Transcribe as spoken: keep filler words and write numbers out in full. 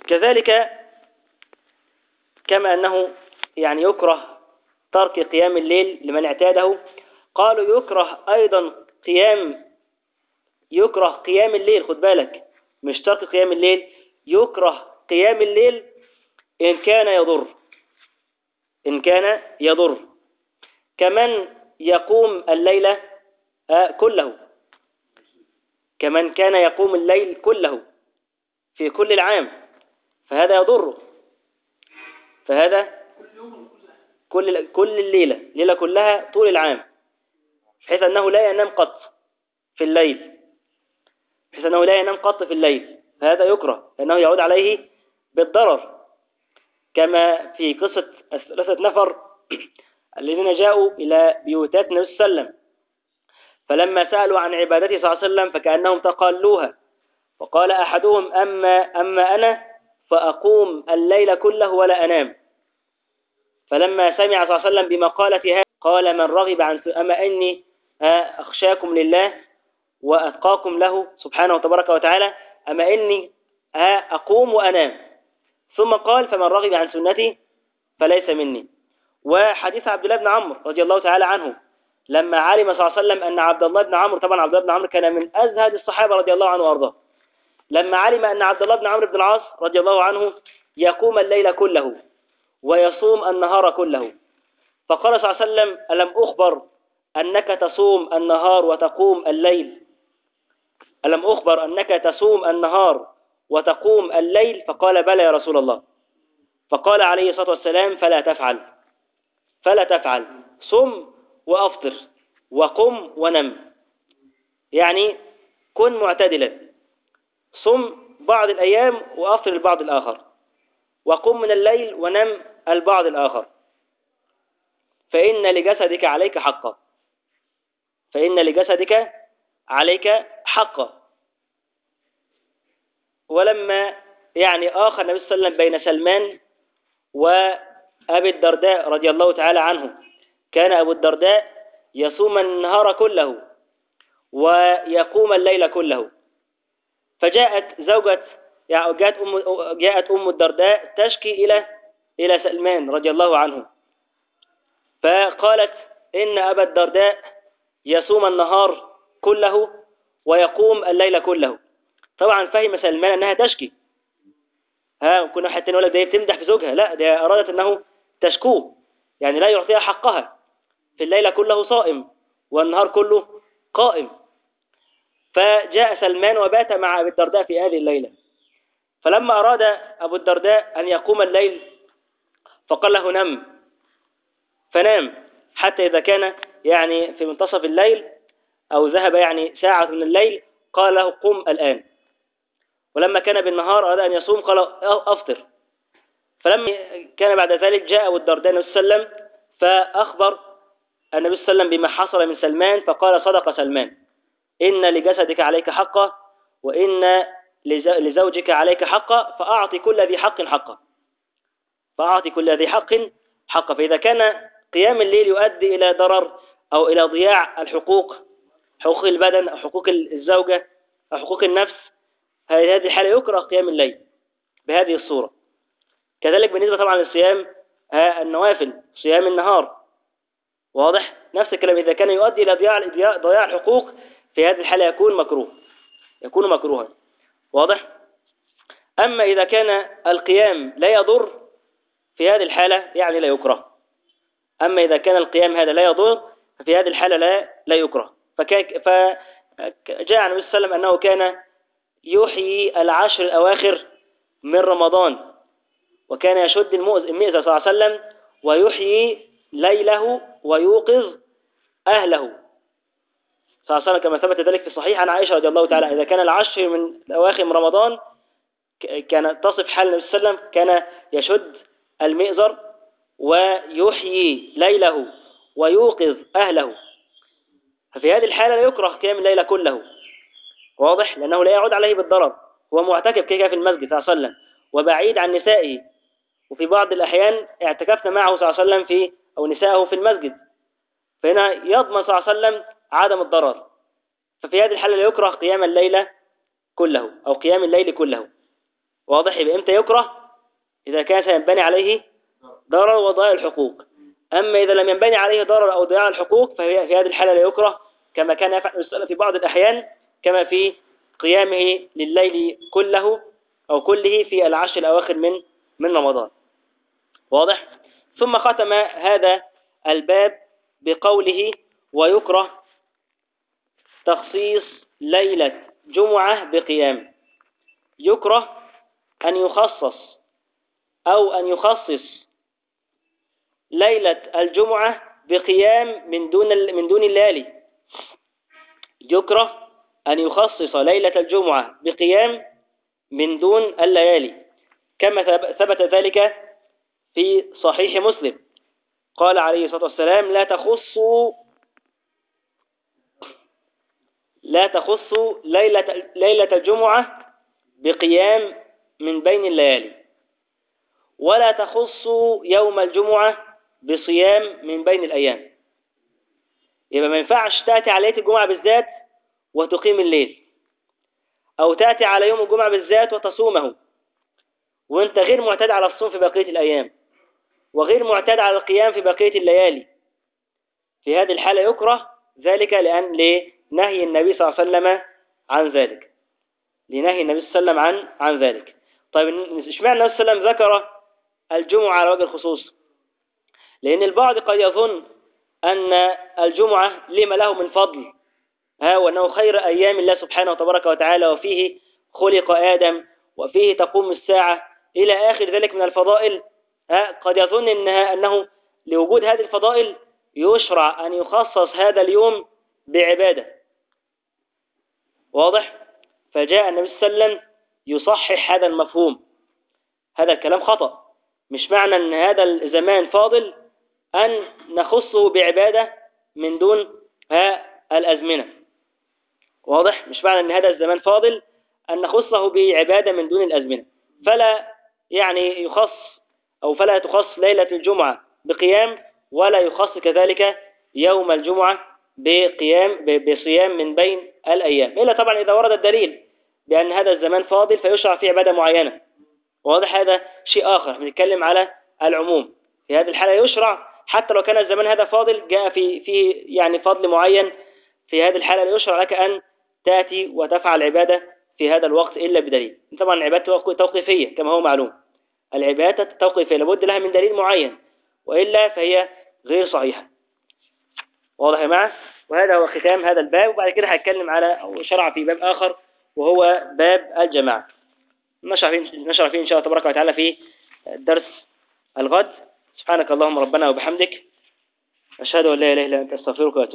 كذلك كما أنه يعني يكره ترك قيام الليل لمن اعتاده، قالوا يكره أيضا قيام يكره قيام الليل. خد بالك، مش ترك قيام الليل، يكره قيام الليل إن كان يضر إن كان يضر كمن يقوم الليل كله كمن كان يقوم الليل كله في كل العام، فهذا يضر. فهذا كل كل الليلة الليلة كلها طول العام، بحيث أنه لا ينام قط في الليل بحيث أنه لا ينام قط في الليل هذا يكره لأنه يعود عليه بالضرر، كما في قصة ثلاثة نفر الذين جاءوا إلى بيوتات النبي صلى الله عليه وسلم، فلما سألوا عن عبادته صلى الله عليه وسلم فكأنهم تقالوها، فقال أحدهم أما, أما أنا فأقوم الليل كله ولا أنام. فلما سمع صلى الله عليه وسلم بمقالة هذا قال من رغب عن أما أني أخشاكم لله وأتقاكم له سبحانه وتبارك وتعالى، أما إني أقوم وأنام. ثم قال فمن رغب عن سنتي فليس مني. وحديث عبد الله بن عمرو رضي الله تعالى عنه لما علم صلى الله عليه وسلم أن عبد الله بن عمرو، طبعا عبد الله بن عمرو كان من أزهد الصحابة رضي الله عنه وأرضاه، لما علم أن عبد الله بن عمرو بن العاص رضي الله عنه يقوم الليل كله ويصوم النهار كله، فقال صلى الله عليه وسلم ألم أخبر أنك تصوم النهار وتقوم الليل ألم أخبر أنك تصوم النهار وتقوم الليل؟ فقال بلى يا رسول الله. فقال عليه الصلاة والسلام فلا تفعل فلا تفعل صم وأفطر وقم ونم، يعني كن معتدلا، صم بعض الأيام وأفطر البعض الآخر، وقم من الليل ونم البعض الآخر، فإن لجسدك عليك حقا فإن لجسدك عليك حقا. ولما يعني آخر النبي صلى الله عليه وسلم بين سلمان وأبي الدرداء رضي الله تعالى عنه، كان أبو الدرداء يصوم النهار كله ويقوم الليل كله، فجاءت زوجة يعني جاءت أم جاءت أم الدرداء تشكي إلى إلى سلمان رضي الله عنه، فقالت إن أبا الدرداء يصوم النهار كله ويقوم الليل كله. طبعا فهم سلمان أنها تشكي، ها كنا حتى نقول لك ده بتمدح في زوجها، لا ده أرادت أنه تشكوه، يعني لا يعطيها حقها، في الليل كله صائم والنهار كله قائم. فجاء سلمان وبات مع أبي الدرداء في هذه الليلة، فلما أراد أبو الدرداء أن يقوم الليل فقال له نم، فنام حتى إذا كان يعني في منتصف الليل أو ذهب يعني ساعة من الليل قال له قم الآن. ولما كان بالنهار أراد أن يصوم قال أفطر. فلما كان بعد ذلك جاء أبو الدرداء النبي صلى الله عليه وسلم فأخبر النبي صلى الله عليه وسلم بما حصل من سلمان، فقال صدق سلمان إن لجسدك عليك حقا وإن لزوجك عليك حقا، فأعطي كل ذي حق حقا فأعطي كل ذي حق حقا. فإذا كان قيام الليل يؤدي إلى ضرر أو إلى ضياع الحقوق، حقوق البدن أو حقوق الزوجة أو حقوق النفس، هذه الحالة يكره قيام الليل بهذه الصورة. كذلك بالنسبة طبعا للصيام النوافل، صيام النهار، واضح نفس الكلام، إذا كان يؤدي إلى ضياع ضياع الحقوق في هذه الحالة يكون مكروه يكون مكروها، واضح. أما إذا كان القيام لا يضر في هذه الحالة يعني لا يكره أما إذا كان القيام هذا لا يضر ففي هذه الحالة لا لا يكره. فجاء النبي صلى الله عليه وسلم أنه كان يحيي العشر الأواخر من رمضان، وكان يشد المئزر صلى الله عليه وسلم ويحيي ليله ويوقظ أهله صلى الله عليه وسلم، كما ثبت ذلك في صحيح عن عائشة رضي الله تعالى. إذا كان العشر من الأواخر من رمضان كان تصف حال النبي صلى الله عليه وسلم كان يشد المئزر ويحيي ليله ويوقظ أهله، ففي هذه الحالة لا يكره قيام الليل كله، واضح، لأنه لا يعود عليه بالضرر، هو معتكف كيف في المسجد صلى الله عليه وسلم وبعيد عن نسائه، وفي بعض الأحيان اعتكفنا معه صلى الله عليه وسلم في أو نساءه في المسجد، فهنا يضمن صلى الله عليه وسلم عدم الضرر. ففي هذه الحالة لا يكره قيام الليل كله أو قيام الليل كله. واضح؟ يبقى إمتى يكره؟ إذا كان سينبني عليه ضرر وضياع الحقوق. أما إذا لم ينبني عليه ضرر أو ضياع الحقوق فهي في هذه الحالة لا يكره، كما كان يفعل السلف في بعض الأحيان، كما في قيامه لليل كله أو كله في العشر الأواخر من من رمضان. واضح؟ ثم ختم هذا الباب بقوله: ويكره تخصيص ليلة جمعة بقيام. يكره أن يخصص أو أن يخصص ليلة الجمعة بقيام من دون من دون الليالي. يكره أن يخصص ليلة الجمعة بقيام من دون الليالي، كما ثبت ذلك في صحيح مسلم. قال عليه الصلاة والسلام: لا تخصوا لا تخصوا ليلة ليلة الجمعة بقيام من بين الليالي، ولا تخصوا يوم الجمعة بصيام من بين الأيام. يبقى ما ينفعش تأتي على ليلة الجمعة بالذات وتقيم الليل، أو تأتي على يوم الجمعة بالذات وتصومه وأنت غير معتاد على الصوم في بقية الأيام، وغير معتاد على القيام في بقية الليالي. في هذه الحالة يكره ذلك، لأن لنهي النبي صلى الله عليه وسلم عن ذلك لنهي النبي صلى الله عليه وسلم عن عن ذلك. طيب اشمعنى النبي صلى الله عليه وسلم ذكر الجمعة على وجه الخصوص؟ لأن البعض قد يظن أن الجمعة لما له من فضل، ها وأنه خير أيام الله سبحانه وتبارك وتعالى، وفيه خلق آدم، وفيه تقوم الساعة إلى آخر ذلك من الفضائل. ها قد يظن إنها أنه لوجود هذه الفضائل يشرع أن يخصص هذا اليوم بعبادة. واضح؟ فجاء النبي صلى الله عليه وسلم يصحح هذا المفهوم. هذا الكلام خطأ. مش معنى أن هذا الزمان فاضل أن نخصه بعبادة من دون ها الأزمنة. واضح؟ مش معنى أن هذا الزمان فاضل أن نخصه بعبادة من دون الأزمنة. فلا يعني يخص أو فلا تخص ليلة الجمعة بقيام، ولا يخص كذلك يوم الجمعة بقيام بصيام من بين الأيام، إلا طبعا إذا ورد الدليل بأن هذا الزمان فاضل فيشرع فيه عبادة معينة. واضح؟ هذا شيء آخر، بنتكلم على العموم. في هذه الحالة يشرع حتى لو كان الزمان هذا فاضل، جاء في فيه يعني فضل معين، في هذه الحالة لا يشرع لك أن تأتي وتفعل عبادة في هذا الوقت إلا بدليل. طبعا العبادة توقيفية كما هو معلوم، العبادة توقيفية لابد لها من دليل معين، وإلا فهي غير صحيحة. واضح يا جماعة؟ وهذا هو ختام هذا الباب. وبعد كده هتكلم على أو شرع في باب آخر وهو باب الجماعة، نشرع فيه نشرع فيه إن شاء الله تبارك وتعالى في الدرس الغد. سبحانك اللهم ربنا وبحمدك، أشهد أن لا إله إلا أنت، أستغفرك وأتوب